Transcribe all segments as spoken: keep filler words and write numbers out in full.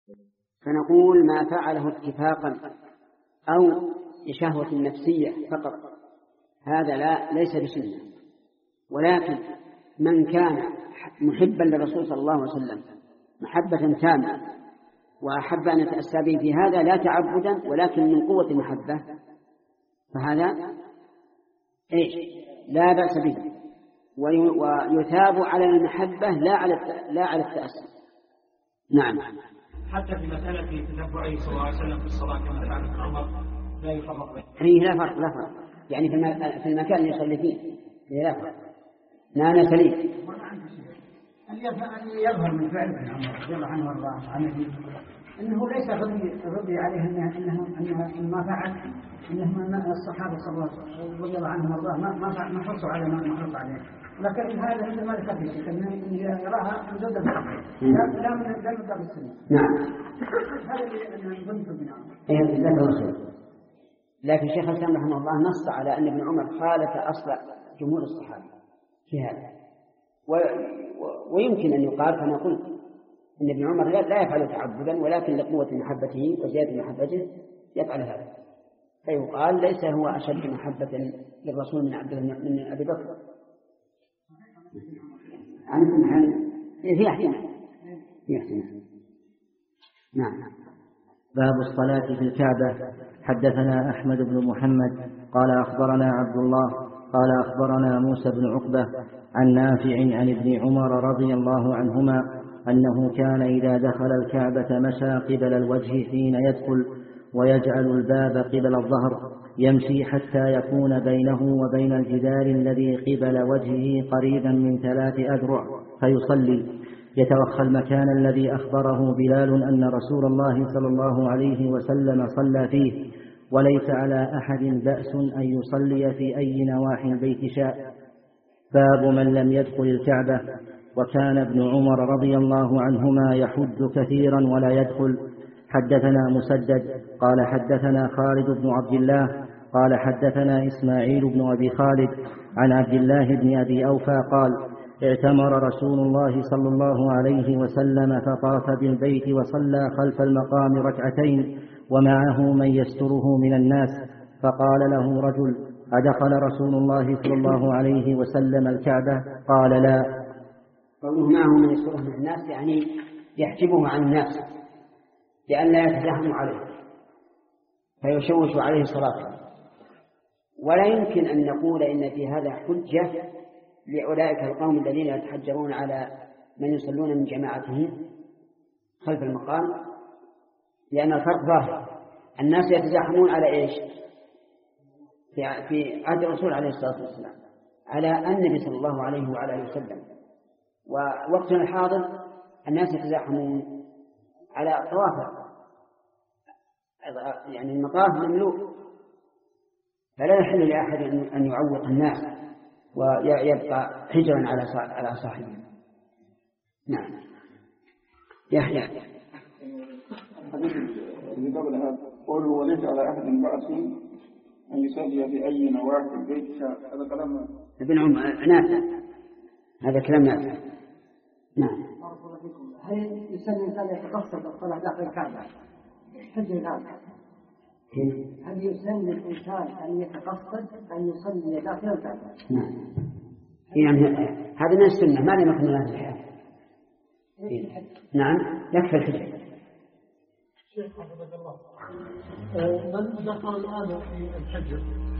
فنقول ما فعله اتفاقا أو لشهوة نفسية فقط هذا لا ليس بسنة، ولكن من كان محبا للرسول صلى الله عليه وسلم محبة تامة وأحب أن يتأسى به في هذا لا تعبدا ولكن من قوة المحبة فهذا إيش لا بأس به، ويثاب على المحبة لا على لا على التأسي. نعم. حتى في مسألة تتبعه صلى الله عليه وسلم في الصلاة كما فعل ابن عمر لا يفرق بينه. هي لا فرق لا فرق يعني في المكان اللي يصلي فيه لا فرق. نانا سليم. أن يظهر من فعل ابن عمر رضي الله عنه وارضاه عنه أنه ليس رضي عليه أنه أنه ما فعل إنهم الصحابة صلى الله رضي الله عنهم وارضاه ما ما ما حرصوا على ما حرصوا عليه، لكن هذا عندما ذكرت أنه يراها من ضد لا لا من لا من ضد السنة. نعم. هذا اللي نظن في ابن عمر. إيه ذكر الرسول. لكن شيخ الإسلام رحمه الله نص على أن ابن عمر خالف أصل جمهور الصحابة في هذا، و... و... ويمكن أن يقال كما قلت أن ابن عمر لا يفعل تعبدا ولكن لقوة محبته وزيادة محبته يفعل هذا، فيقال ليس هو أشد محبة للرسول من عبد من أبي بكر. عن ابن حال في احتمال في احتمال. نعم. باب الصلاة في الكعبة. حدثنا أحمد بن محمد قال أخبرنا عبد الله قال أخبرنا موسى بن عقبة عن نافع عن ابن عمر رضي الله عنهما أنه كان إذا دخل الكعبة مشى قبل الوجه حين يدخل ويجعل الباب قبل الظهر يمشي حتى يكون بينه وبين الجدار الذي قبل وجهه قريبا من ثلاث أذرع فيصلي يتوخى المكان الذي أخبره بلال أن رسول الله صلى الله عليه وسلم صلى فيه، وليس على أحد بأس أن يصلي في أي نواحي البيت شاء. باب من لم يدخل الكعبة. وكان ابن عمر رضي الله عنهما يحج كثيرا ولا يدخل. حدثنا مسدد قال حدثنا خالد بن عبد الله قال حدثنا إسماعيل بن أبي خالد عن عبد الله بن أبي أوفى قال اعتمر رسول الله صلى الله عليه وسلم فطاف بالبيت وصلى خلف المقام ركعتين ومعه من يستره من الناس، فقال له رجل أدخل رسول الله صلى الله عليه وسلم الكعبة؟ قال لا. قوله معه من يستره من الناس يعني يحجبه عن الناس لأن لا يتزاحم عليه فيشوش عليه صلاته. ولا يمكن أن نقول إن في هذا حجة لأولئك القوم الذين يتحجرون على من يصلون من جماعتهم خلف المقام، لأن الفرق ظاهر. الناس يتزاحمون على إيش؟ في عهد الرسول عليه الصلاة والسلام على النبي صلى الله عليه وعلى وسلم، ووقتنا الحاضر الناس يتزاحمون على الطواف، يعني المطاف مملوء، فلا يحل لأحد أن يعوق الناس ويبقى حجرا على صاحبه. نعم. يحيى اللي قبل هذا قوله وليس على أحد بأس أن يصلي في أي نواحي البيت شاء، هذا كلام ابن عمر نافع، هذا كلام نافع. نعم. هل يسن الإنسان يتقصد الصلاة داخل الكعبة؟ حج الآن هل يسن الإنسان أن يتقصد أن يصلي داخل الكعبة؟ نعم. يعني هذا من السنة ما لم يكن هذا الحال. نعم يكفي الحج. شيخ حفظك الله، من دخل الآن في الحجر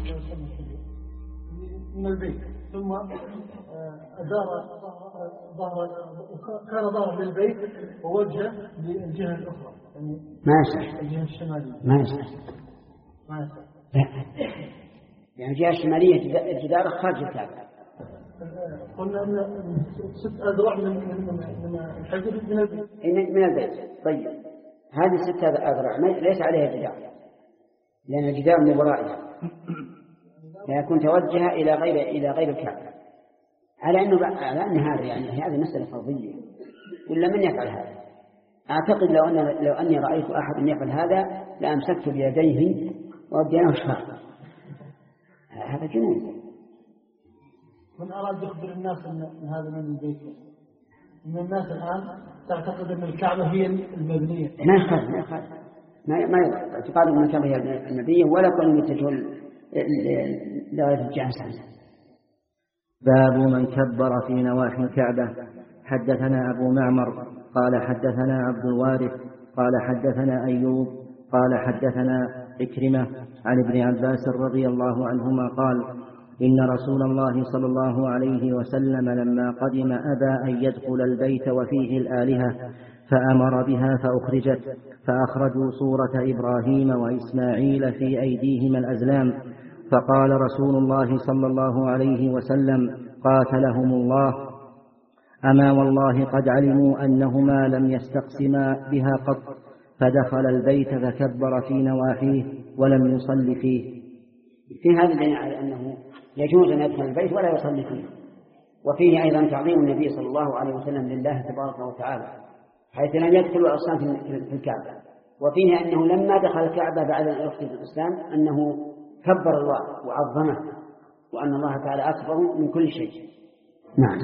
من البيت ثم أدار ظهر كان ظهر للبيت ووجه للجهة الأخرى يعني ما يصح الجهة الشمالية ما يصح ما يصح يعني الجهة الشمالية الجدار خارج الكعبة. قلنا أن ست أذرع من من الحجر من البيت من البيت. طيب هذه ستة أذرع ليس عليها جدار لأن الجدار من ورائها فيكون توجه إلى غير إلى غير الكعبة، على أنه على أن هذا يعني هذه مسألة فرضية ولا من يفعل هذا؟ أعتقد لو أن لو أني رأيت أحد يفعل هذا لأمسكت بيديه وأبدأ أشهر. هذا جنون. من أراد يخبر الناس أن هذا من البيت من الناس الآن تعتقد أن الكعبة هي المبنية. ما يخالف ما يخالف ما ما يضر اعتقاد أن الكعبة هي المبنية ولا كون يتجه لغاية الجهة الثانية. باب من كبر في نواحي الكعبة. حدثنا أبو معمر قال حدثنا عبد الوارث قال حدثنا أيوب قال حدثنا إكرمة عن ابن عباس رضي الله عنهما قال إن رسول الله صلى الله عليه وسلم لما قدم أبى أن يدخل البيت وفيه الآلهة فأمر بها فأخرجت فأخرجوا صورة إبراهيم وإسماعيل في أيديهما الأزلام فقال رسول الله صلى الله عليه وسلم قاتلهم الله أما والله قد علموا أنهما لم يستقسما بها قط فدخل البيت فكبر في نواحيه ولم يصل فيه. في هذا دليل على أنه يجوز أن يدخل البيت ولا يصلي فيه، وفيه أيضا تعظيم النبي صلى الله عليه وسلم لله تبارك وتعالى حيث لم يدخلوا أصلا في الكعبة، وفيه أنه لما دخل الكعبة بعد أن يدخل في الإسلام أنه كبر الله وعظمه وأن الله تعالى أكبر من كل شيء. نعم.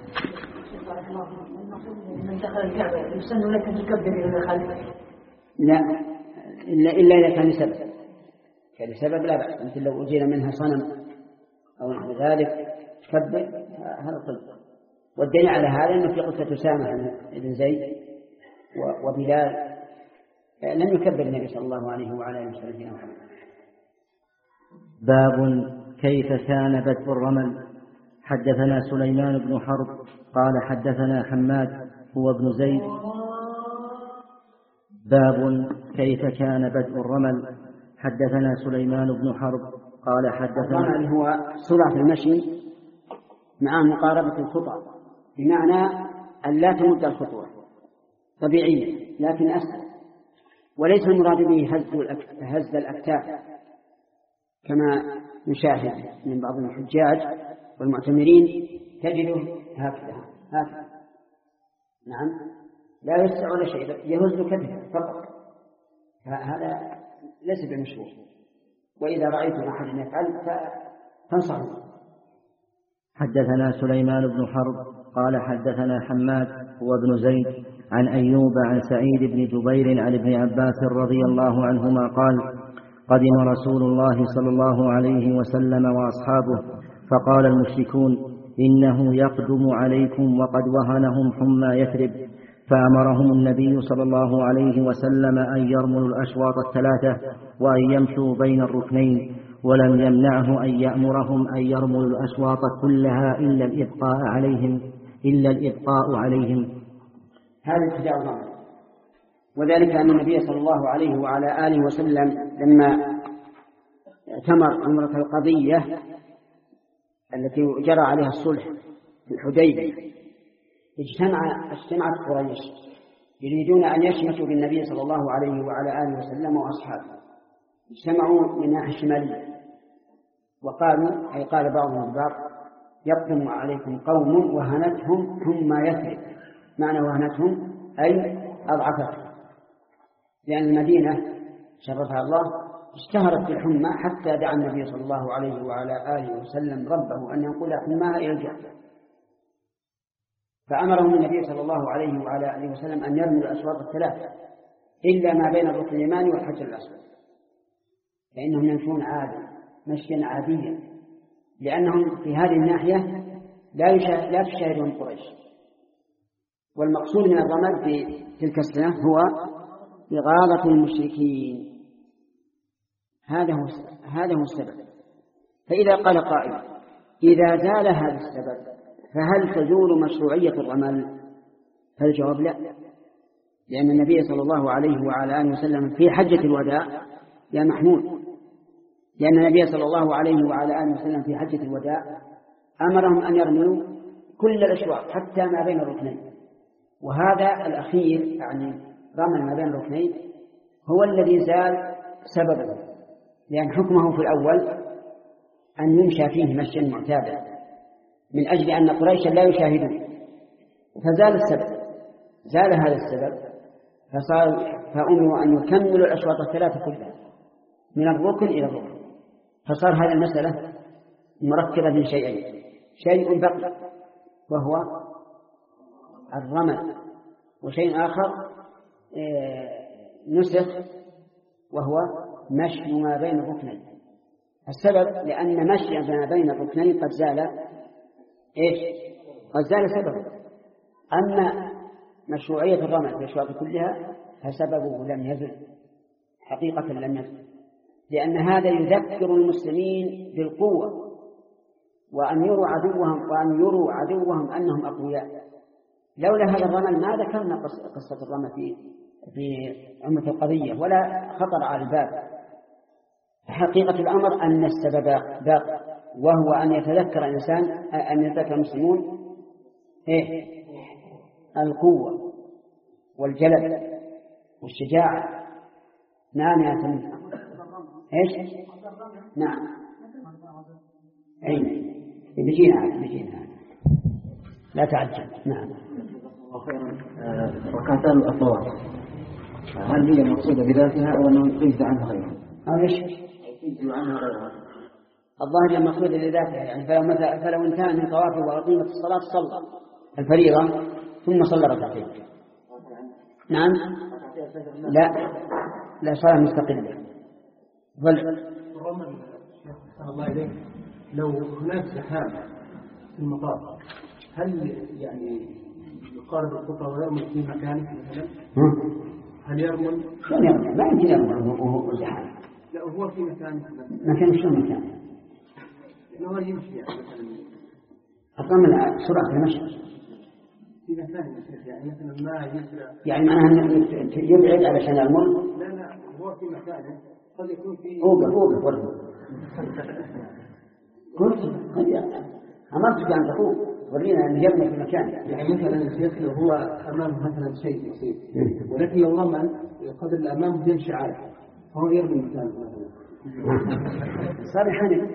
من دخل الكعبة يسن لك أن تكبر إلى خلفه؟ لا إلا إلا إذا كان لسبب، كان لسبب لا بأس، مثل لو أزيل منها صنم أو نحو ذلك تكبر هذا طيب. والدليل على هذا أنه في قصة أسامة بن زيد وبلال لم يكبر النبي صلى الله عليه وعلى آله وسلم. باب كيف كان بدء الرمل. حدثنا سليمان بن حرب قال حدثنا حماد هو ابن زيد. باب كيف كان بدء الرمل. حدثنا سليمان بن حرب قال حدثنا الرمل هو سرعة المشي مع مقاربة الخطى، بمعنى أن لا تمد الخطوة طبيعيا لكن أسهل، وليس المراد به هز الأكتاف كما نشاهد من بعض الحجاج والمعتمرين تجده هكذا هكذا نعم لا يسع ولا شيء يهز كتفه فقط، هذا ليس بمشروع، وإذا رأيتم أحد يفعل فانصحوا. حدثنا سليمان بن حرب قال حدثنا حماد هو ابن زيد عن أيوب عن سعيد بن جبير عن ابن عباس رضي الله عنهما قال قدم رسول الله صلى الله عليه وسلم وأصحابه فقال المشركون إنه يقدم عليكم وقد وهنهم حمى يثرب، فأمرهم النبي صلى الله عليه وسلم أن يرملوا الأشواط الثلاثة وأن يمشوا بين الركنين، ولم يمنعه أن يأمرهم أن يرملوا الأشواط كلها إلا الإبقاء عليهم إلا الإبقاء عليهم. هذا ابتداء الرمل، وذلك أن النبي صلى الله عليه وعلى آله وسلم لما اعتمر عمرة القضية التي جرى عليها الصلح في الحديبية اجتمع اجتمعت قريش يريدون أن يشمتوا بالنبي صلى الله عليه وعلى آله وسلم وأصحابه، اجتمعوا من الناحية الشمالية وقالوا أي قال بعضهم البعض يقدم عليكم قوم وهنتهم حمى يثرب، معنى وهنتهم أي أضعفتهم، لأن المدينة شرفها الله اشتهرت بالحمى حتى دعا النبي صلى الله عليه وعلى آله وسلم ربه أن ينقل حماها إلى الجنة، فأمرهم النبي صلى الله عليه وعلى آله وسلم أن يرموا الأشواط الثلاثة إلا ما بين الركن اليماني والحجر الأسود، فإنهم يمشون عادي مشيا عاديا، لأنهم في هذه الناحية لا لا تشاهدهم قريش. والمقصود من الرمل في تلك السنة هو إغاظة المشركين، هذا هو هذا هو السبب. فإذا قال قائل إذا زال هذا السبب فهل تزول مشروعية الرمل؟ فالجواب لا، لأن النبي صلى الله عليه وعلى آله وسلم في حجة الوداع يا محمود، لأن النبي صلى الله عليه وعلى آله وسلم في حجة الوداع أمرهم أن يرملوا كل الأشواط حتى ما بين الركنين، وهذا الأخير يعني رمل ما بين الركنين هو الذي زال سببه، لأن حكمه في الأول أن يمشى فيه مشيا معتادا من أجل أن قريشا لا يشاهدون، فزال السبب، زال هذا السبب فصار فأمروا أن يكملوا الأشواط الثلاثة كلها من الركن إلى الركن، فصار هذه المسألة مركبة من شيئين، شيء بقي وهو الرمل، وشيء آخر نسخ وهو مشي ما بين الركنين. السبب لأن مشي ما بين الركنين قد زال إيش؟ قد زال سببه. أما مشروعية الرمل في الأشواط كلها فسببه لم يزل، حقيقة لم يزل، لأن هذا يذكر المسلمين بالقوة، وأن يروا عدوهم وأن يروا عدوهم أنهم أقوياء. لولا هذا الرمل ما ذكرنا قصة الرمل في في عمة القضية ولا خطر على الباب. حقيقة الأمر أن السبب باق، وهو أن يتذكر الإنسان أن يتذكر المسلمون إيه؟ القوة والجلد والشجاعة. نعم يا سيدي. إيش؟ نعم. أي بيجينا بيجينا لا تعجل. نعم. ركعتان الأطوار هل هي مقصودة بذاتها أو أنه يقيد عنها غيرها؟ أو إيش؟ يقيد عنها غيرها. الظاهر مقصودة لذاتها، يعني فلو مثلا فلو انتهى من طوافه وأقيمت الصلاة صلى الفريضة ثم صلى ركعتين. نعم. لا لا صلاة مستقلة. بل الرمل صلى الله عليه لو هناك زحام في المطار هل يعني يقارب الخطى ويرمل في مكانه مثلا؟ هل يرمل؟ شلون يرمل؟ ما يمكن يرمل وهو زحام. لا هو في مكانه. مكان شلون مكانه؟ هو يمشي يعني مثلا. الرمل سرعة المشي. في مكان يعني مثلا ما يسرع. يعني معناها يبعد علشان يرمل؟ لا لا هو في مكانه قد يكون في. أوقف أوقف ورمل. قلت أمرتك أن تقول ورينا أن يرمل في مكان. يعني مثلا الشيخ لو هو أمامه مثلا شيء يصيب ولكن لو رمل قدر الأمام يمشي عارف هو يرمي مكانه مثلا. صار يحنف.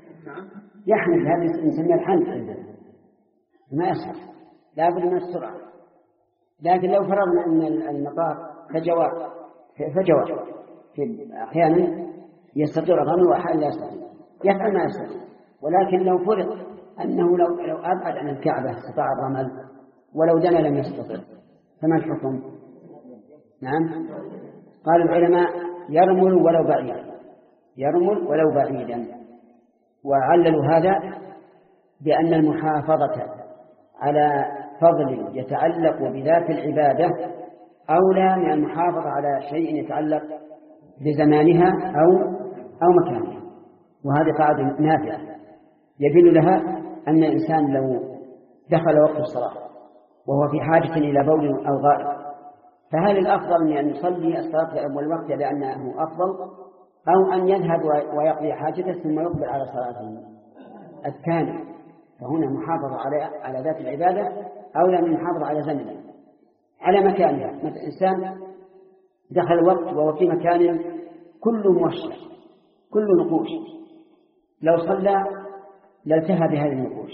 يحنف، هذا نسميه الحنف عندنا ما يصح، لا بد من السرعة. لكن لو فرضنا أن المطار فجوار فجوار في أحيانا يستطيع الرمل وأحيانا لا يستطيع، يفعل ما يستطيع. ولكن لو فرض أنه لو لو أبعد عن الكعبة استطاع الرمل ولو دنا لم يستطع فما الحكم؟ نعم. قال العلماء يرمل ولو بعيدا، يرمل ولو بعيدا، وعللوا هذا بأن المحافظة على فضل يتعلق بذات العبادة أولى من المحافظة على شيء يتعلق بزمانها أو أو مكانها. وهذه قاعدة نافعة يدل لها أن الإنسان لو دخل وقت الصلاة وهو في حاجة إلى بول أو غائط فهل الأفضل من أن يصلي الصلاة في أول وقت لأنه أفضل، أو أن يذهب ويقضي حاجته ثم يقبل على صلاته الثانية؟ فهنا محافظة على على ذات العبادة أولى من المحافظة على زمنها على مكانها. مثل إنسان دخل الوقت وهو في مكان كله موشح كله نقوش، لو صلى لالتهى بهذه النقوش،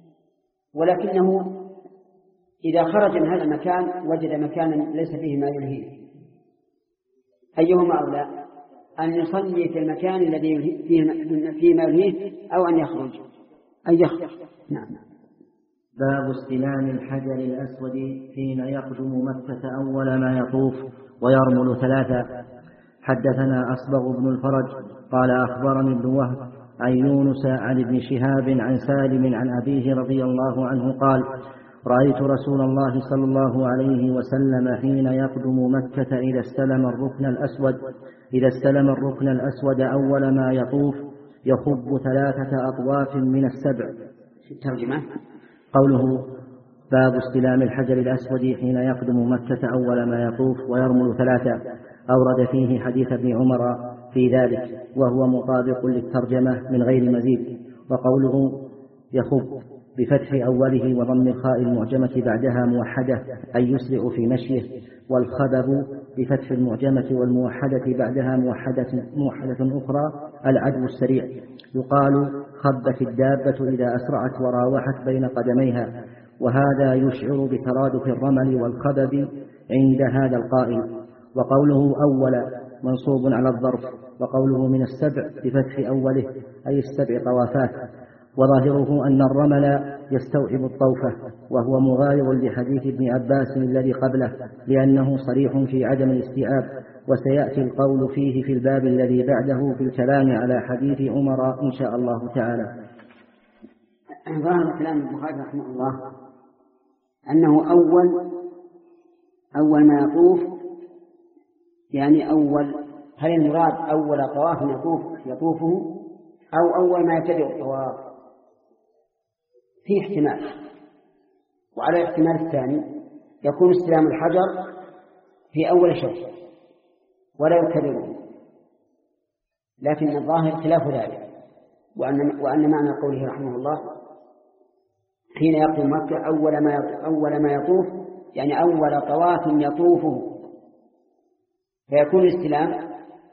ولكنه إذا خرج من هذا المكان وجد مكانا ليس فيه ما يلهيه، أيهما أولى؟ أن يصلي في المكان الذي فيه ما يلهيه أو أن يخرج أن يخرج. نعم. باب استلام الحجر الأسود حين يقدم مكة أول ما يطوف ويرمل ثلاثة. حدثنا أصبغ بن الفرج قال أخبرني ابن وهب عن يونس عن ابن شهاب عن سالم عن أبيه رضي الله عنه قال رأيت رسول الله صلى الله عليه وسلم حين يقدم مكة إذا استلم الركن الأسود إذا استلم الركن الأسود أول ما يطوف يخب ثلاثة أطواف من السبع. ترجمة قوله باب استلام الحجر الأسود حين يقدم مكة أول ما يطوف ويرمل ثلاثة، أورد فيه حديث ابن عمر في ذلك وهو مطابق للترجمة من غير مزيد. وقوله يخب بفتح أوله وضم الخاء المعجمة بعدها موحدة أي يسرع في مشيه، والخبب بفتح المعجمة والموحدة بعدها موحدة, موحدة أخرى العدو السريع. يقال خبت الدابة إذا أسرعت وراوحت بين قدميها، وهذا يشعر بترادف الرمل والخبب عند هذا القائل. وقوله أول منصوب على الظرف، وقوله من السبع بفتح أوله أي السبع طوافات. وظاهره أن الرمل يستوعب الطوفة، وهو مغاير لحديث ابن عباس الذي قبله، لأنه صريح في عدم الاستيعاب، وسيأتي القول فيه في الباب الذي بعده في الكلام على حديث عمر إن شاء الله تعالى. ظاهر كلام البخاري رحمه الله أنه أول أول ما يطوف، يعني أول، هل المراد أول طواف يطوف يطوفه أو أول ما يبتدئ الطواف؟ في احتمال، وعلى الاحتمال الثاني يكون استلام الحجر في أول شوط ولا يكرره، لكن الظاهر خلاف ذلك، وأن, وأن معنى قوله رحمه الله حين يقوم مكة أول ما أول ما يطوف، يعني أول طواف يطوفه، فيكون الاستلام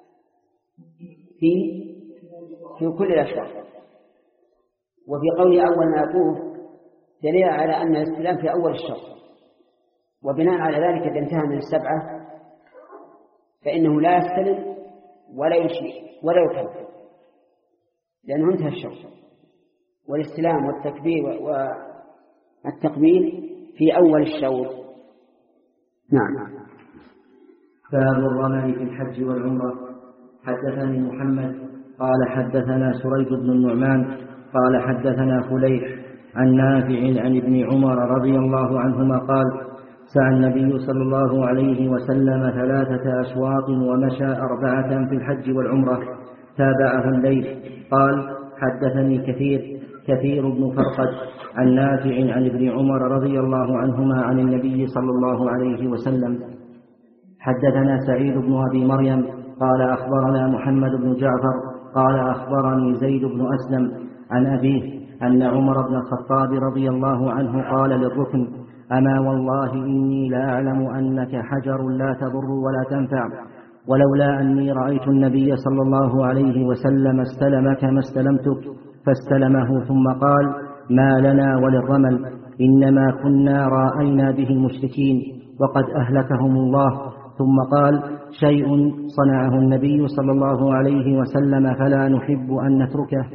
في في كل الأشواط. وفي قوله أول ما يطوف دليل على أن الاستلام في أول الشوط، وبناء على ذلك إذا انتهى من السبعة فإنه لا يستلم ولا يشير ولا يكبر، لأنه انتهى الشوط، والاستلام والتكبير والتقبيل في أول الشوط. نعم. باب الرمل في الحج والعمرة. حدثني محمد قال حدثنا سريج بن النعمان قال حدثنا فليح عن نافع عن ابن عمر رضي الله عنهما قال سعى النبي صلى الله عليه وسلم ثلاثة أشواط ومشى أربعة في الحج والعمرة. تابعه الليث قال حدثني كثير كثير بن فرقد عن نافع عن ابن عمر رضي الله عنهما عن النبي صلى الله عليه وسلم. حدثنا سعيد بن أبي مريم قال أخبرنا محمد بن جعفر قال أخبرني زيد بن أسلم عن أبيه أن عمر بن الخطاب رضي الله عنه قال للركن أما والله إني لا أعلم أنك حجر لا تضر ولا تنفع، ولولا أني رأيت النبي صلى الله عليه وسلم استلمك ما استلمتك، فاستلمه ثم قال ما لنا وللرمل إنما كنا رأينا به المشركين وقد أهلكهم الله. ثم قال شيء صنعه النبي صلى الله عليه وسلم فلا نحب أن نتركه.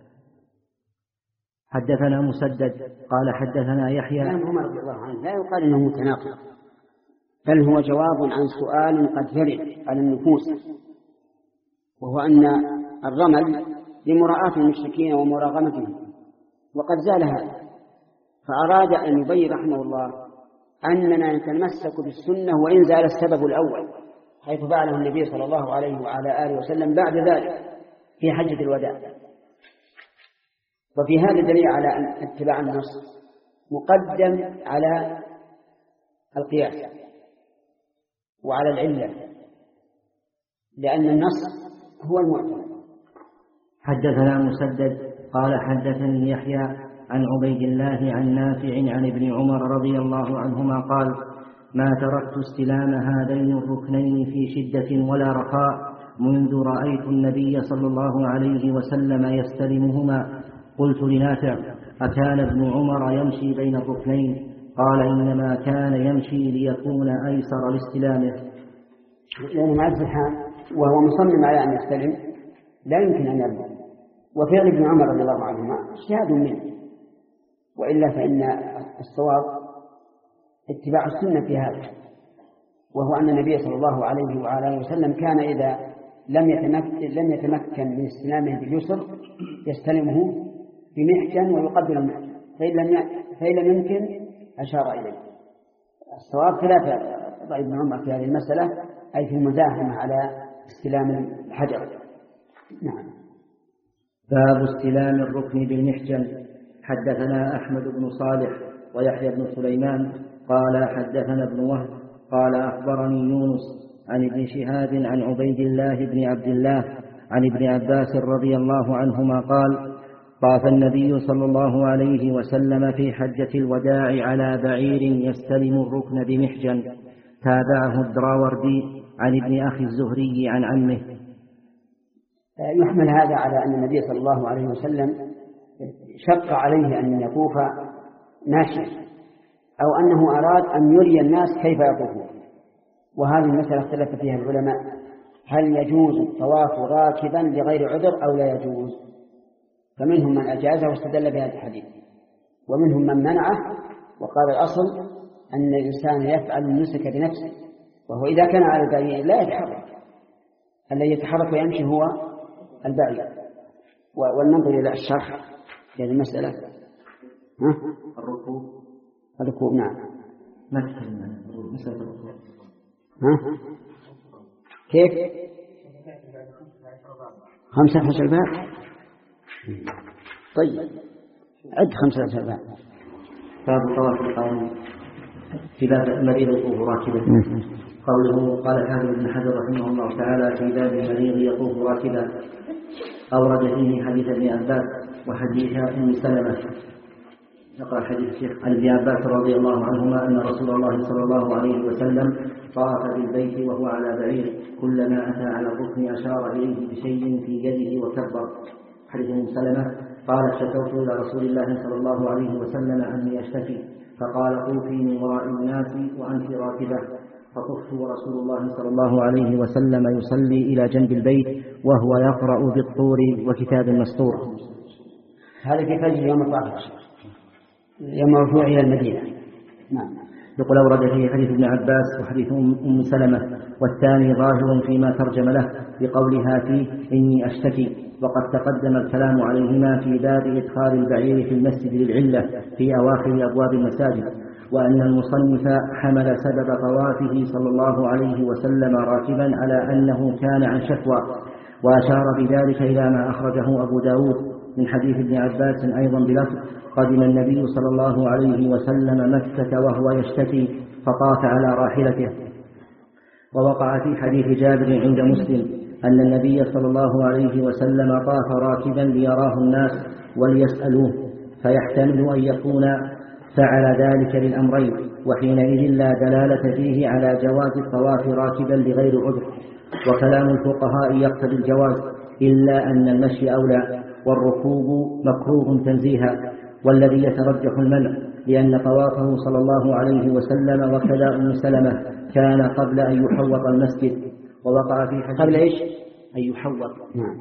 حدثنا مسدد قال حدثنا يحيى. كلام عمر رضي الله عنه لا يقال انه متناقض، بل هو جواب عن سؤال قد يرد على النفوس، وهو ان الرمل لمراعاة المشركين ومراغمتهم، وقد زال هذا، فأراد أن يبين رحمه الله أننا نتمسك بالسنة وإن زال السبب الأول، حيث فعله النبي صلى الله عليه وعلى آله وسلم بعد ذلك في حجة الوداع. وفي هذا دليل على أن اتباع النص مقدم على القياس وعلى العلة، لأن النص هو المعتمد. حدثنا مسدد قال حدثني يحيى عن عبيد الله عن نافع عن ابن عمر رضي الله عنهما قال ما تركت استلام هذين الركنين في شدة ولا رخاء منذ رأيت النبي صلى الله عليه وسلم يستلمهما. قلت لنافع أكان ابن عمر يمشي بين الركنين؟ قال إنما كان يمشي ليكون أيسر لاستلامه. لأنه مع الزحام وهو مصمم على أن يستلم لا يمكن أن يرمي، وفعل ابن عمر رضي الله عنهما اجتهاد منه، وإلا فإن الصواب اتباع السنة في هذا، وهو أن النبي صلى الله عليه وعلى وسلم كان إذا لم يتمكن, لم يتمكن من استلامه باليسر يستلمه بمحجن ويقبل المحجن، فإن لم فإن لم يمكن أشار إليه. الصواب خلاف رأي ابن عمر في هذه المسألة، أي في المزاحمة على استلام الحجر. نعم. باب استلام الركن بالمحجن. حدثنا أحمد بن صالح ويحيى بن سليمان قال حدثنا ابن وهب قال أخبرني يونس عن ابن شهاب عن عبيد الله بن عبد الله عن ابن عباس رضي الله عنهما قال طاف النبي صلى الله عليه وسلم في حجة الوداع على بعير يستلم الركن بمحجن. تابعه الدراوردي عن ابن أخي الزهري عن عمه. يحمل هذا على أن النبي صلى الله عليه وسلم شق عليه أن يطوف ماشيا، أو أنه أراد أن يري الناس كيف يطوفون. وهذه المسألة اختلف فيها العلماء، هل يجوز الطواف راكبا لغير عذر أو لا يجوز؟ فمنهم من أجازه واستدل بهذا الحديث، ومنهم من منعه وقال الأصل أن الإنسان يفعل النسك بنفسه، وهو إذا كان على البعير لا يتحرك، الذي يتحرك ويمشي هو البعير. وننظر إلى الشرح في هذه المسألة. ها؟ الركوب الركوب نعم. ما تكلمنا مسألة الركوب. ها؟ كيف؟ خمسة عشر باب. طيب عد خمسة عشر باب. باب طواف القوم في باب المريض يطوف راكبا. قوله قال الحافظ ابن حجر رحمه الله تعالى في باب المريض يطوف راكبا أورد فيه حديث ابن عباس وحديث أم سلمة. نقرأ حديث الشيخ عن ابن عباس رضي الله عنهما أن رسول الله صلى الله عليه وسلم طاف بالبيت وهو على بعير، كلما أتى على الركن أشار إليه بشيء في يده وكبر. حديث أم سلمة قال شكوت إلى رسول الله صلى الله عليه وسلم أني أشتكي، فقال طوفي من وراء الناس وأنت راكبة، فطفت ورسول الله صلى الله عليه وسلم يصلي إلى جنب البيت وهو يقرأ بالطور وكتاب مسطور. هذا في فجر يوم الطاهر يوم رجوع إلى المدينة. نعم. يقول أورد فيه حديث ابن عباس وحديث أم سلمة، والثاني ظاهر فيما ترجم له بقولها فيه إني أشتكي، وقد تقدم الكلام عليهما في باب إدخال البعير في المسجد للعلة في أواخر أبواب المساجد، وأن المصنف حمل سبب طوافه صلى الله عليه وسلم راكبا على أنه كان عن شكوى، وأشار بذلك إلى ما أخرجه أبو داود من حديث ابن عباس أيضا بلفظ قدم النبي صلى الله عليه وسلم مكة وهو يشتكي فطاف على راحلته. ووقع في حديث جابر عند مسلم أن النبي صلى الله عليه وسلم طاف راكبا ليراه الناس وليسألوه، فيحتمل أن يكون فعل ذلك للأمرين، وحينئذ لا دلالة فيه على جواز الطواف راكبا لغير عذر. وكلام الفقهاء يقتضي الجواز إلا أن المشي أولى، والركوب مكروه تنزيها، والذي يترجح المنع لأن طوافه صلى الله عليه وسلم وكذا أم سلمة كان قبل أن يحوط المسجد. ووقع في حديث قبل إيش؟ أن يحوط. نعم.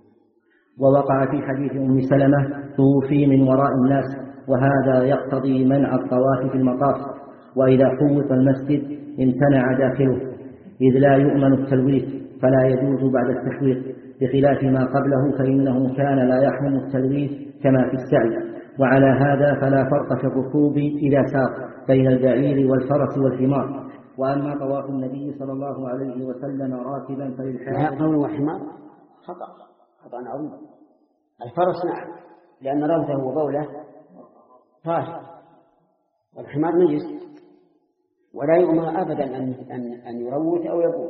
ووقع في حديث أم سلمة طوفي من وراء الناس، وهذا يقتضي منع الطواف في المطاف، وإذا حوط المسجد امتنع داخله إذ لا يؤمن التلويث فلا يجوز بعد التحويط، بخلاف ما قبله فإنه كان لا يحرم التلويث كما في السعي. وعلى هذا فلا فرق في الركوب إذا سار بين البعير والفرس والحمار. وأما طواف النبي صلى الله عليه وسلم راكبا فللحاج. قول وحمار خطأ خطأ عظيم. الفرس نعم لأن روثه وبوله طاهر، والحمار نجس ولا يؤمر أبدا أن أن أن يروث أو يبول،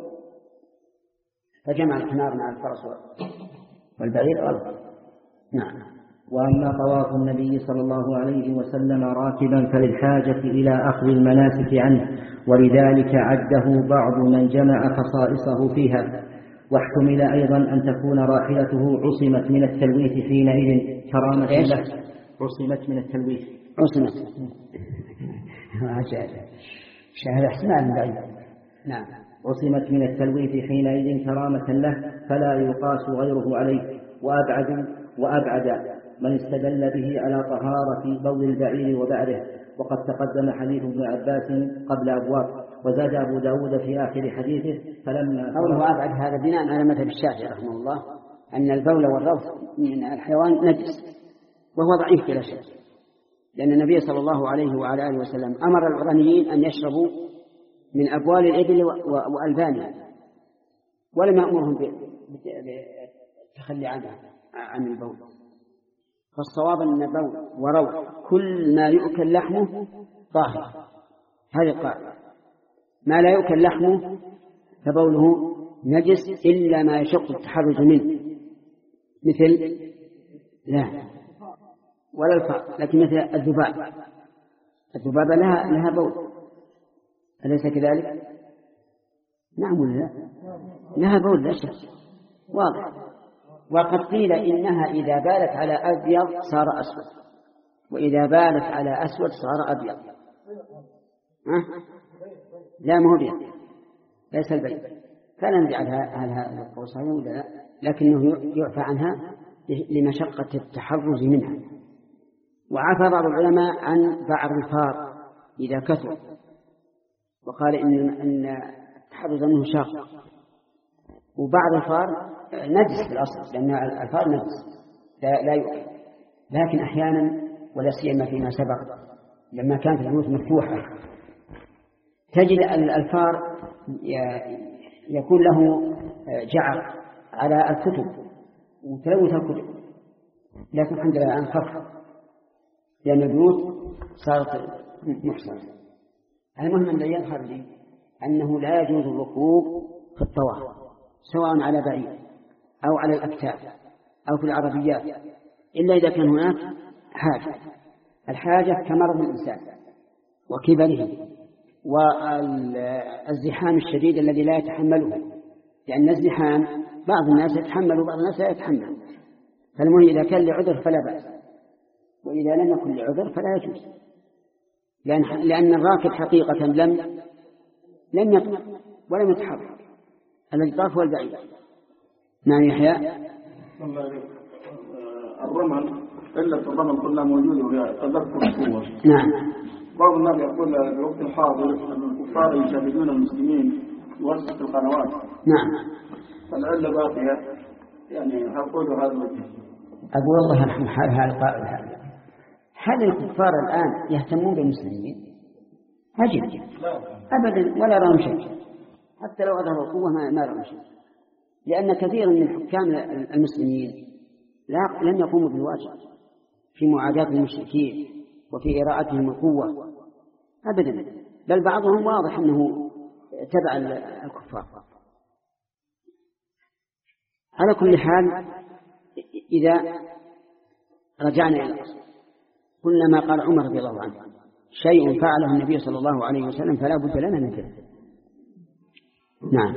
فجمع الحمار مع الفرس والبعير غلط. نعم. وأما طواف النبي صلى الله عليه وسلم راكبا فللحاجة إلى أخذ المناسك عنه، ولذلك عده بعض من جمع خصائصه فيها. واحتمل أيضا أن تكون راحلته عصمت من التلويث حينئذ كرامة له. عصمت من التلويث. عصمت. شاهد احتمال بعيد. نعم. عصمت من التلويث حينئذ كرامة له فلا يقاس غيره عليه. وأبعد وأبعد من استدل به على طهارة بول البعير وبعره، وقد تقدم حديث ابن عباس قبل أبواب. وزاد أبو داود في آخر حديثه فلما قوله أبعد هذا بناء على مذهب الشافعي رحمه الله أن البول والروث من الحيوان نجس، وهو ضعيف بلا شك، لأن النبي صلى الله عليه وعلى آله وسلم أمر العرانيين أن يشربوا من أبوال الإبل وألبانها، ولم يأمرهم بالتخلي عنها عن البول. فالصواب أن البول وروث كل ما يؤكل لحمه طاهر، هذه القاعدة. ما لا يؤكل لحمه فبوله نجس إلا ما يشق التحرز منه، مثل لا ولا الفأر، لكن مثل الذباب. الذبابة لها لها بول، أليس كذلك؟ نعم ولا لا؟ لها بول لا شك، واضح. وقد قيل إنها إذا بالت على أبيض صار أسود، وإذا بالت على أسود صار أبيض. ها؟ لا مو بيض، ليس البيض. فلا نجعل هذا القول صحيح ولا لا، لكنه يعفى عنها لمشقة التحرز منها. وعفى بعض العلماء عن بعض الفار إذا كثر، وقال إن أن التحرز منه شاق. وبعض الفار نجس في الأصل، لأن الفار نجس لا, لا يؤكل، لكن أحيانا ولا سيما فيما سبق لما كانت البيوت مفتوحة تجد الفار يكون له جعر على الكتب وتلوث الكتب، لكن الحمد لله الآن خف لأن البيوت صارت محصنة. المهم أن يظهر لي أنه لا يجوز الركوب في الطواف سواء على بعير أو على الأكتاف أو في العربيات، إلا إذا كان هناك حاجة. الحاجة كمرض الإنسان وكبره والزحام الشديد الذي لا يتحمله، لأن الزحام بعض الناس يتحمل وبعض الناس لا يتحمل. فالمهم إذا كان لعذر فلا بأس، وإذا لم يكن لعذر فلا يجوز، لأن, لأن الراكب حقيقة لم لم يطلع ولم يتحرك، الذي طاف هو البعيد. نعم يحيى. الرمل إلا في الرمل كلها موجودة وهي تذكر القوة. نعم. بعض الناس يقول في الوقت الحاضر أن الكفار يشاهدون المسلمين يوسط القنوات. نعم. فالعلة باقية، يعني أقول هذا الوجه. أقول الله يرحم حال هذا القائل هذا. هل الكفار الآن يهتمون بالمسلمين؟ أجل أبدا، ولا رأوا شيء، حتى لو أظهروا القوة ما رأوا شيء، لأن كثيرا من حكام المسلمين لا لم يقوموا بالواجب في معاداة المشركين وفي إراءتهم القوة أبدا، بل بعضهم واضح أنه تبع الكفار. على كل حال إذا رجعنا إلى الأصل قلنا ما قال عمر رضي الله عنه شيء فعله النبي صلى الله عليه وسلم فلا بد لنا من فعله. نعم.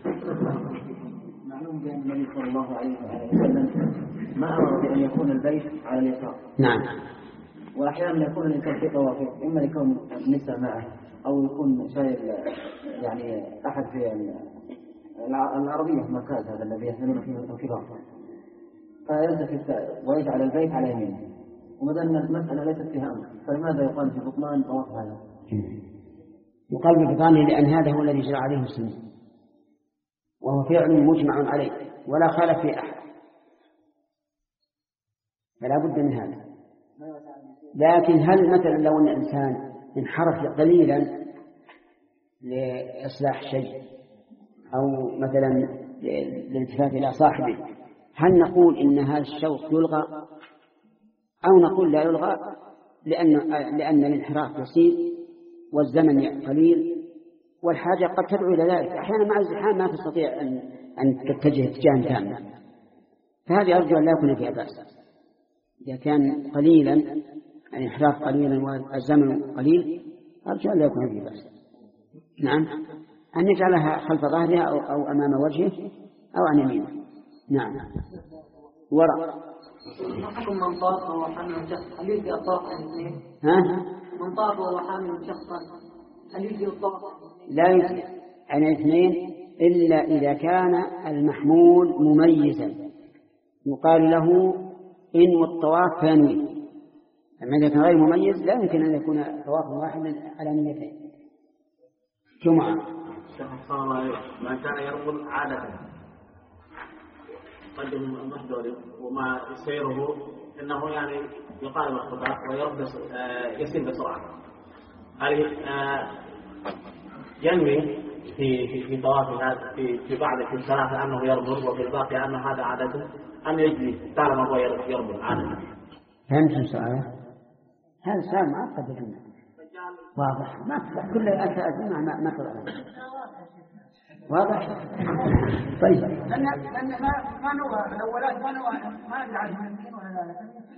معلوم بأن النبي صلى الله عليه وسلم ما أمر بأن يكون البيت على اليسار. نعم. وأحيانا يكون الإنسان في طوافه إما يكون النساء معه أو يكون شايل يعني أحد في العربية مركز هذا الذي يحملون فيه الكبار، فيلتفت ويجعل البيت على يمينه، ومدى أن المسألة ليست فيها أمر، فلماذا يقال في بطلان طواف هذا؟ يقال ببطلانه لأن هذا هو الذي جرى عليه المسلمين، وهو فعل مجمع عليه ولا خالف فيه أحد، فلا بد من هذا. لكن هل مثلا لو أن الإنسان انحرف قليلا لإصلاح شيء أو مثلا للالتفات إلى صاحبه، هل نقول إن هذا الشوق يلغى أو نقول لا يلغى لأن, لأن الانحراف يسير والزمن قليل والحاجة قد تدعو إلى ذلك؟ أحيانا مع الزحام ما تستطيع أن, أن تتجه اتجاها تاما، فهذه أرجو أن لا يكون فيها بأس. إذا كان قليلا الانحراف قليلا والزمن قليل أرجو أن لا يكون فيه بأس. نعم، أن يجعلها خلف ظهرها أو, أو أمام وجهه أو عن يمينه. نعم. وراء حكم من طاف وهو حامل شخص، هل يجزي الطواف عن الاثنين؟ ها؟ من طاف وهو حامل شخصا هل يجزي الطواف؟ لا يجزي عن الاثنين إلا إذا كان المحمول مميزا يقال له إن الطواف فانوي. أما إذا كان غير مميز لا يمكن أن يكون طواف واحدا على نيتين. جمعة ما كان يرمل عادة قدم المحضر وما سيره إنه يعني يقارب الخطأ ويرد يسير بسرعة، هل ينوي في في في طواف في في بعض في الثلاثة أنه يرمل وفي الباقي أن هذا عادة أم يجري طالما هو يرمل عادة؟ فهمت سؤاله؟ هذا السؤال معقد جدا واضح، ما تفتح كل أنت أجمع ما ما ترى واضح. طيب لأن لأن ما ما نوى الأولاد ما نوى ما أدري عنهم يمكن ولا لا،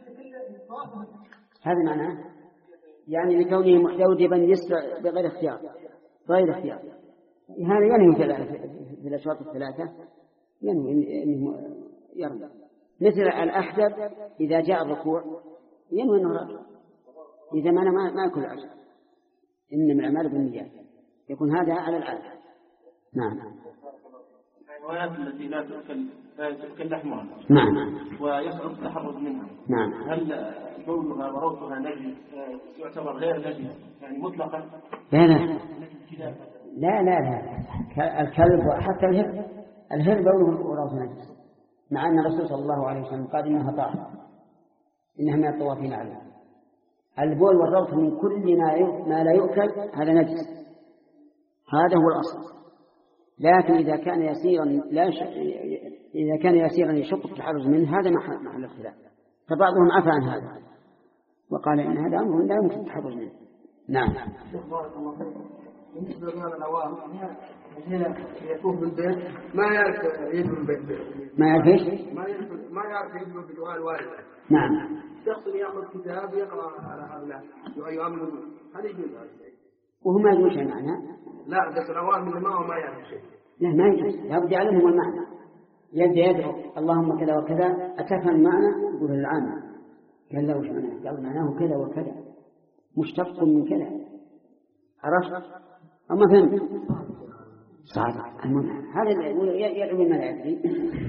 هذا معناه يعني لكونه محتوجبا يسرع بغير اختيار غير اختيار، هذا ينوي في الأشواط الثلاثة ينوي إنه يرمي. مثل الأحدب إذا جاء الركوع ينوي أنه راجع، إذا ما ما ما يكون العجل، إنما الأعمال بالنيات، يكون هذا على العادة. نعم. الحيوانات التي لا تؤكل لا تؤكل لحمها. نعم. ويصعب التحرز منها. نعم. هل بولها وروثها نجس يعتبر غير نجس يعني مطلقا؟ لا لا لا لا لا الكلب وحتى الهر الهر بوله وروثه نجس، مع أن الرسول صلى الله عليه وسلم قال إنها طاهرة، إنها من الطوافين عليها. البول والروث من كل ما ما لا يؤكل هذا نجس، هذا هو الأصل. لكن إذا كان يسيرا لا ش... إذا كان يسيرا يشق التحرز منه هذا محل, محل الخلاف، فبعضهم عفى عن هذا وقال إن هذا أمر لا يمكن التحرز منه. نعم. بالنسبة لهذا العوام هنا يكون بالبيت ما يعرف يدخل البيت، ما يعرف ايش؟ ما يعرف ما يعرف يدخل بدعاء الوالد. نعم. شخص يأخذ كتاب يقرأ على هؤلاء ويؤمن، هل يجوز هذا الشيء؟ وهو ما يدري شيء معناه. لا بس العوام اللي ما هو ما يعرف شيء. لا ما يجوز، لابد يعلمهم المعنى. يبدأ يدعو اللهم كذا وكذا، أتفهم المعنى؟ يقول العام قال له وش معناه؟ قال معناه كذا وكذا مشتق من كذا، عرفت؟ أما فهمت صعب المهم هذا يدعو ما لا يدري.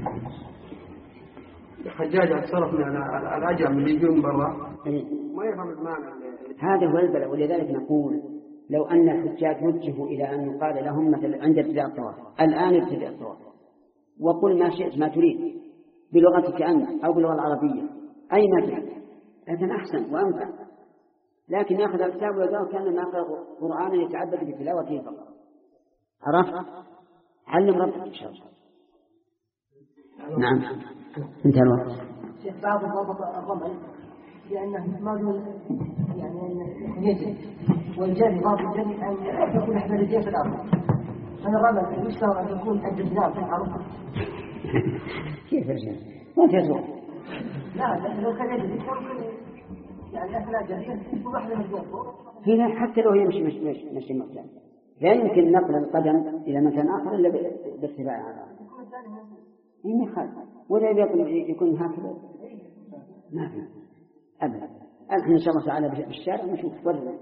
الحجاج اتصرف من العجم اللي يجون برا ما يفهم المعنى. هذا هو البلاء، ولذلك نقول لو أن الحجاج وجهوا إلى أن يقال لهم مثلا عند ابتداء الطواف الآن ابتداء الطواف وقل ما شئت ما تريد بلغتك أنت أو باللغة العربية أي ما تريد، لكن أحسن وأنفع. لكن يأخذ الكتاب ويقرأه كأنما يقرأ قرآنا يتعبد بتلاوته فقط. عرفت؟ علم ربك إن شاء الله. نعم. انتهى الوقت. شيخ بعض الضابط الرمل لأنه ما دون يعني يجب والجري ضابط الجري أن يكون إحدى الرجال في الأرض. أنا الرمل يشتغل أن يكون الجزام في الأرض. كيف الرجال؟ ما تزور. لا لو كان يجب يكون يعني أثناء جريه واحدة من هنا حتى لو يمشي مش مش مش مكان لا يمكن نقل القدم إلى مكان آخر إلا باتباع هذا. إيه خالد ولا يكون هكذا ما في أبدا. الحين إن شاء الله تعالى بالشارع نشوف ورد.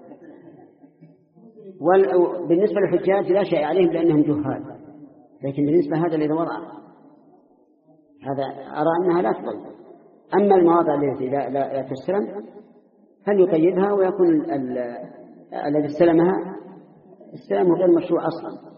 وبالنسبة للحجاج لا شيء عليهم لأنهم جهال، لكن بالنسبة هذا الذي وضع هذا أرى أنها لا تضل. أما المواضع التي لا, لا, لا تستلم فليقيدها ويكون الذي استلمها استلمه غير مشروع أصلا.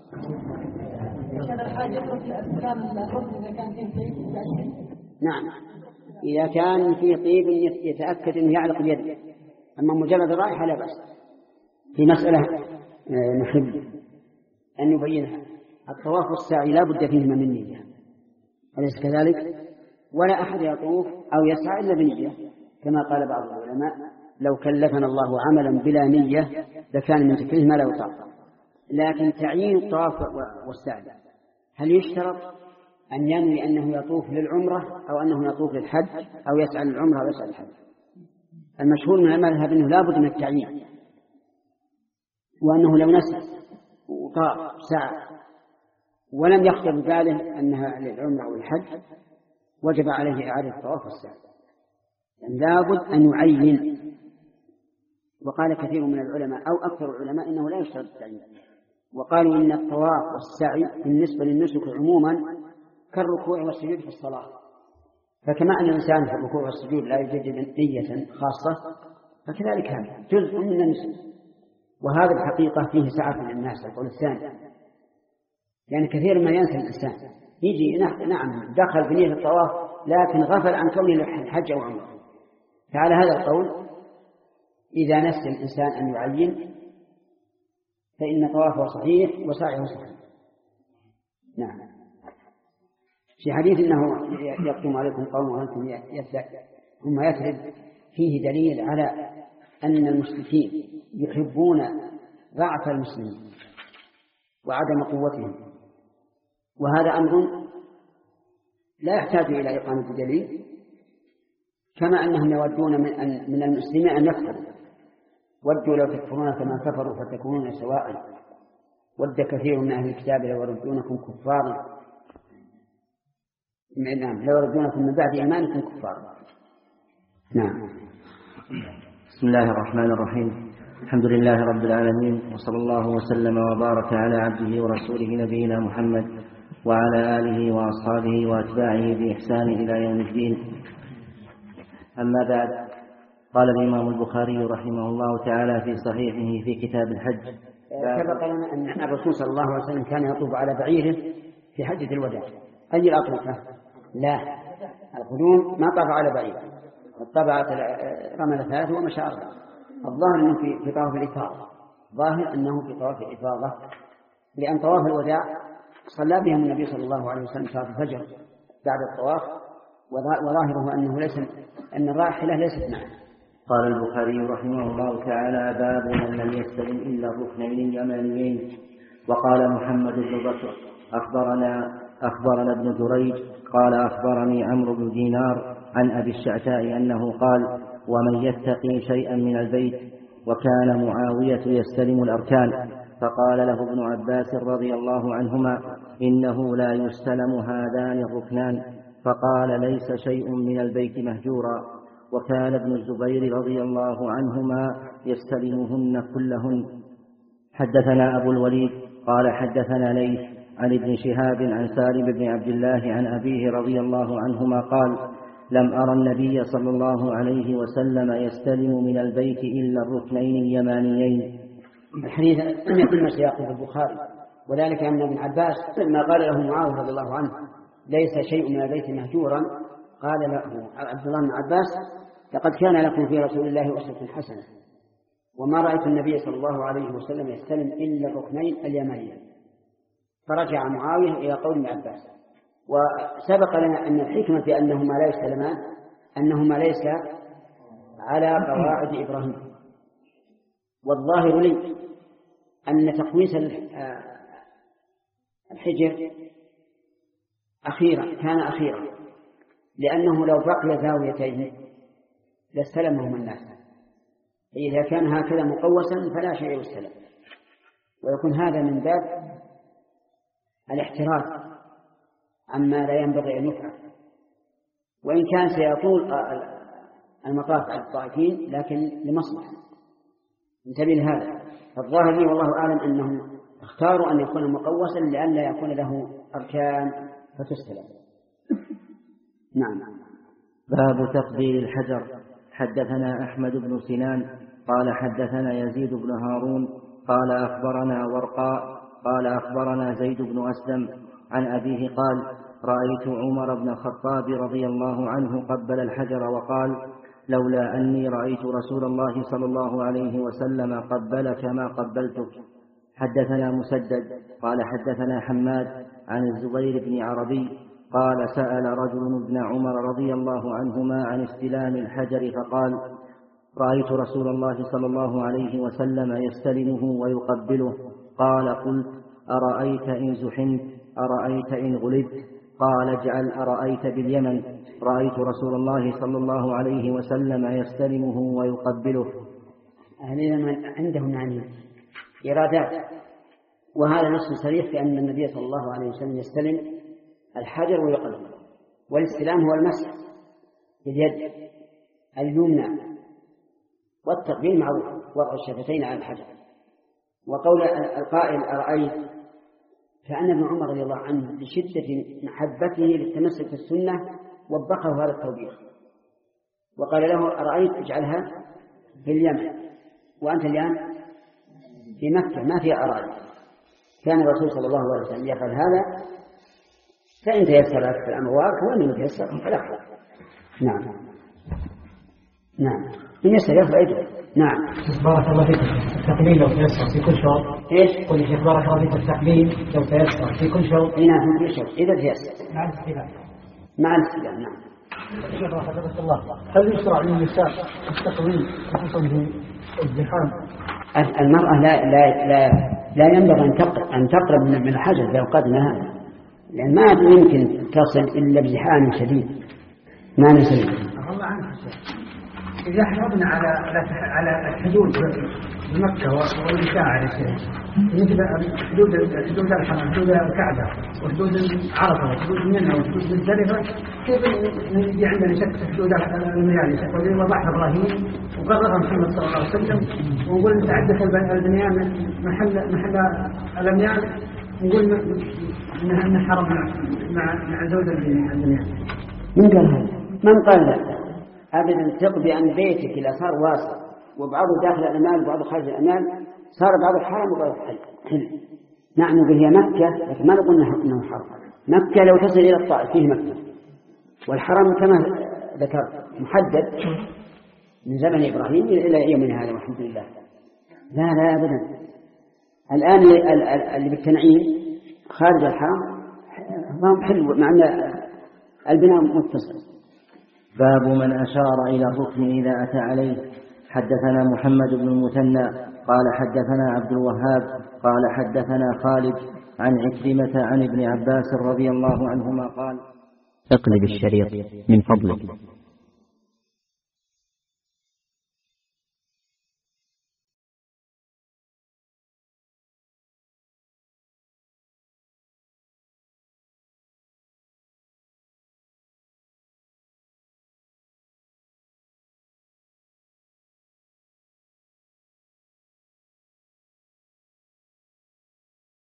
نعم إذا كان في طيب يتأكد أنه يعلق بيده، أما مجرد رائحة لا بأس. في مسألة نحب أن نبينها، الطواف والسعي لا بد فيهما من نية، أليس كذلك؟ ولا أحد يطوف أو يسعى إلا بنية، كما قال بعض العلماء لو كلفنا الله عملا بلا نية لكان من ذكره ما لا يطاق. لكن تعيين الطواف والسعي هل يشترط أن ينوي أنه يطوف للعمرة أو أنه يطوف للحج أو يسعى للعمرة أو يسعى للحج؟ المشهور من المذهب أنه لا بد من التعيين، وأنه لو نسى وطاف سعى ولم يخطر بباله أنها للعمرة أو الحج وجب عليه إعادة الطواف والسعي، يعني لا بد أن يعين. وقال كثير من العلماء أو أكثر العلماء إنه لا يشترط التعيين، وقالوا إن الطواف والسعي بالنسبة للنسك عموما كالركوع والسجود في الصلاة، فكما أن الإنسان في الركوع والسجود لا يجدد نية خاصة فكذلك هذا جزء من النسك. وهذا الحقيقة فيه سعة للناس القول الثاني، يعني كثير ما ينسى الإنسان يجي نعم دخل في نية الطواف لكن غفل عن كونه الحج أو عمره. فعلى هذا القول إذا نسي الإنسان أن يعين فإن طوافه صحيح وسعيه صحيح. نعم. في حديث أنه يقدم عليكم قوم وأنتم هم يثرب فيه دليل على أن المشركين يحبون ضعف المسلمين وعدم قوتهم، وهذا أمر لا يحتاج إلى إقامة دليل، كما أنهم يودون من المسلمين أن يكفروا، ودوا لو تكفرون كما كفروا فتكونون سواء، ود كثير من أهل الكتاب لو يردونكم كفارا نعم لو يردونكم من بعد إيمانكم كفارا. نعم. بسم الله الرحمن الرحيم، الحمد لله رب العالمين، وصلى الله وسلم وبارك على عبده ورسوله نبينا محمد وعلى آله وأصحابه وأتباعه بإحسان إلى يوم الدين. أما بعد، قال الإمام البخاري رحمه الله تعالى في صحيحه في كتاب الحج: سبق لنا أن الرسول صلى الله عليه وسلم كان يطوف على بعيره في حجة الوداع. أي الأطوفة؟ لا، القدوم ما طاف على بعيره، طبعت رمل ثلاثة ومشى أربعة. الظاهر أنه في طواف الإفاضة، ظاهر أنه في طواف الإفاضة، لأن طواف الوداع صلى بهم النبي صلى الله عليه وسلم صلاة الفجر بعد الطواف، وظاهره أنه ليس أن الراحلة ليست معه. قال البخاري رحمه الله تعالى: باب من لم يستلم إلا الركنين اليمانيين. وقال محمد بن بكر: أخبرنا أخبرنا ابن جريج قال أخبرني عمرو بن دينار عن أبي الشعثاء أنه قال: ومن يتقي شيئا من البيت. وكان معاوية يستلم الأركان، فقال له ابن عباس رضي الله عنهما: إنه لا يستلم هذان الركنان. فقال: ليس شيء من البيت مهجورا. وكان ابن الزبير رضي الله عنهما يستلمهن كلهن. حدثنا أبو الوليد قال حدثنا ليث عن ابن شهاب عن سالم بن عبد الله عن أبيه رضي الله عنهما قال: لم أرى النبي صلى الله عليه وسلم يستلم من البيت إلا الركنين اليمانيين. الحديث لم يكن سياقه في البخاري، وذلك أن ابن عباس لما قال له معاوية رضي الله عنه: ليس شيء من البيت مهجورا، قال له عبد الله بن عباس: لقد كان لكم في رسول الله أسوة حسنة، وما رأيت النبي صلى الله عليه وسلم يستلم إلا الركنين اليمانيين. فرجع معاوية إلى قول ابن عباس. وسبق لنا أن الحكمة في أنهما لا يستلمان أنهما ليس على قواعد إبراهيم. والظاهر لي أن تقويس الحجر أخيرا كان أخيرا، لأنه لو بقي زاويتين لاستلمهما الناس. إذا كان هكذا مقوسا فلا شيء يستلم، ويكون هذا من باب الاحتراز عما لا ينبغي أن يفعل، وإن كان سيطول المطاف على الطائفين لكن لمصلحة. انتبه لهذا. فالظاهر لي والله أعلم أنهم اختاروا أن يكون مقوسا لئلا يكون له أركان فتستلم. نعم. باب تقبيل الحجر. حدثنا أحمد بن سنان قال حدثنا يزيد بن هارون قال أخبرنا ورقاء قال أخبرنا زيد بن أسلم عن أبيه قال: رأيت عمر بن الخطاب رضي الله عنه قبل الحجر وقال: لولا أني رأيت رسول الله صلى الله عليه وسلم قبلك ما قبلتك. حدثنا مسدد قال حدثنا حماد عن الزبير بن عربي قال: سأل رجل ابن عمر رضي الله عنهما عن استلام الحجر فقال: رأيت رسول الله صلى الله عليه وسلم يستلمه ويقبله. قال: قلت: أرأيت إن زحمت؟ أرأيت إن غلبت؟ قال: اجعل أرأيت باليمن. رأيت رسول الله صلى الله عليه وسلم يستلمه ويقبله. أهلنا عندهم يعني إرادات، وهذا نص صريح في أن النبي صلى الله عليه وسلم يستلم الحجر ويقبله. والاستلام هو المسح باليد اليمنى، والتقبيل معروف وضع الشفتين على الحجر. وقول القائل أرأيت، فأن ابن عمر رضي الله عنه بشدة محبته للتمسك في السنة وبخه هذا التوبيخ، وقال له: أرأيت اجعلها في اليمن، وأنت الآن في مكة ما فيها أرأيت. كان الرسول صلى الله عليه وسلم يفعل هذا، فإن تيسر لك في الأمر واقف، وإن لم تيسر فلا حرج. نعم نعم إن يسر يفعل أجل. نعم. بارك الله فيك. التقليل لو تيسر في كل شوط. إيش؟ قل لي بارك الله فيك. التقليل لو تيسر في كل شوط. نعم في كل شوط إذا تيسر. مع الاستلام. مع الاستلام. نعم. حفظك الله، هل يشرع للنساء التقليل خصوصا في الزحام؟ المرأة لا لا لا لا ينبغي أن تقرب أن تقرب من الحجر في أوقات النهار، لأن ما يمكن تصل إلا بزحام شديد. ما نسلم. الله عنك. إذا حرصنا على على الحدود بمكة والنساء على الشيء، مثل حدود حدود الحرم، حدود الكعبة، وحدود عرفة، وحدود منى، وحدود مزدلفة، كيف يجي عندنا شك في حدود المياه؟ شك وزي ما ضحى إبراهيم وقرر محمد صلى الله عليه وسلم، ونقول تعدت البنيان محل محل الأميال، نقول انها انها حرم مع مع زوجة الدنيا. من قال هذا؟ من قال لا؟ ابدا تقضي ان بيتك اذا صار واسع وبعضه داخل الامان وبعضه خارج الامان صار بعضه حرام وبعضه حل. نعم وهي مكة لكن ما نقول انه حرام. مكة لو تصل الى الطائف فيه مكة، والحرام كما ذكرت محدد من زمن ابراهيم الى يومنا هذا والحمد لله. لا لا ابدا. الان اللي بالتنعيم خارج الحرم ما حلو مع ان البناء متصل. باب من أشار إلى الركن إذا أتى عليه. حدثنا محمد بن المثنى قال حدثنا عبد الوهاب قال حدثنا خالد عن عكرمة عن ابن عباس رضي الله عنهما قال: اقلب الشريط من فضلك.